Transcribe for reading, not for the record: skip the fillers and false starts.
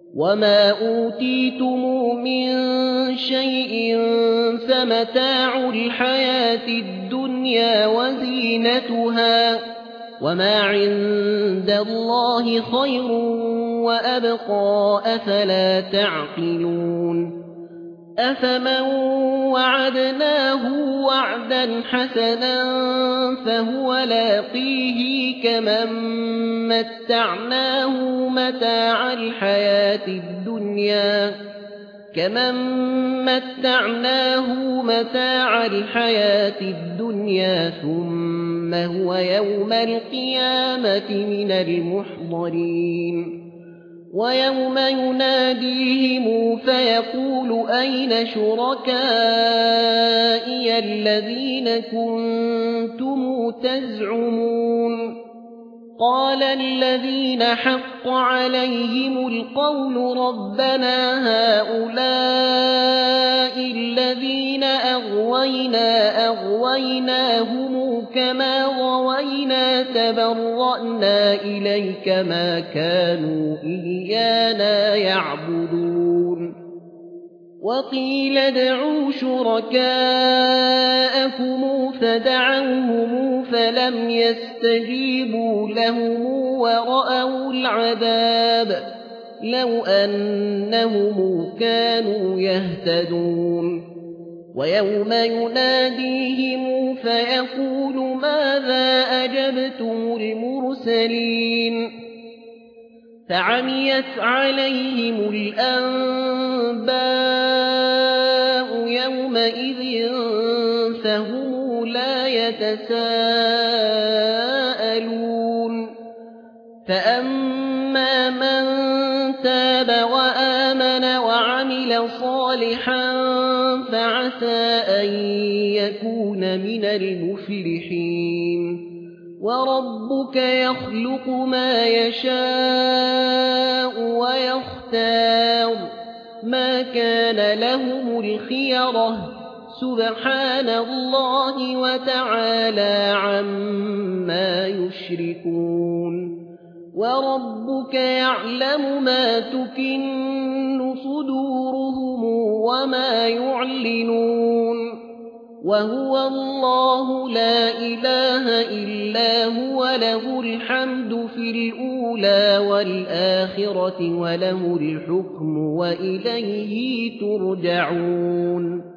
وما أوتيتم من شيء فمتاع الحياة الدنيا وزينتها وما عند الله خير وأبقى أفلا تعقلون أفمن وعدناه وعدا حسنا فهو لاقيه كمن متعناه متاع الحياة الدنيا ثم هو يوم القيامة من المحضرين ويوم يناديهم فيقول أين شركائي الذين كنتم تزعمون قال الذين حق عليهم القول ربنا هؤلاء الذين أغويناهم كما غوينا تبرأنا إليك ما كانوا إيانا يعبدون وقيل ادعوا شركاءكم فدعوهم فلم يستجيبوا لهم ورأوا العذاب لو أنهم كانوا يهتدون ويوم يناديهم فيقول ماذا أجبتم المرسلين فعميت عليهم الأنباء يومئذ فهم لا يتساءلون فأما من تاب وآمن وعمل صالحا فعسى أن يكون من المفلحين وربك يخلق ما يشاء ويختار ما كان لهم الخيرة سبحان الله وتعالى عما يشركون وربك يعلم ما تكن صدورهم وما يعلنون وهو الله لا إله إلا هو له الحمد في الأولى والآخرة وله الحكم وإليه ترجعون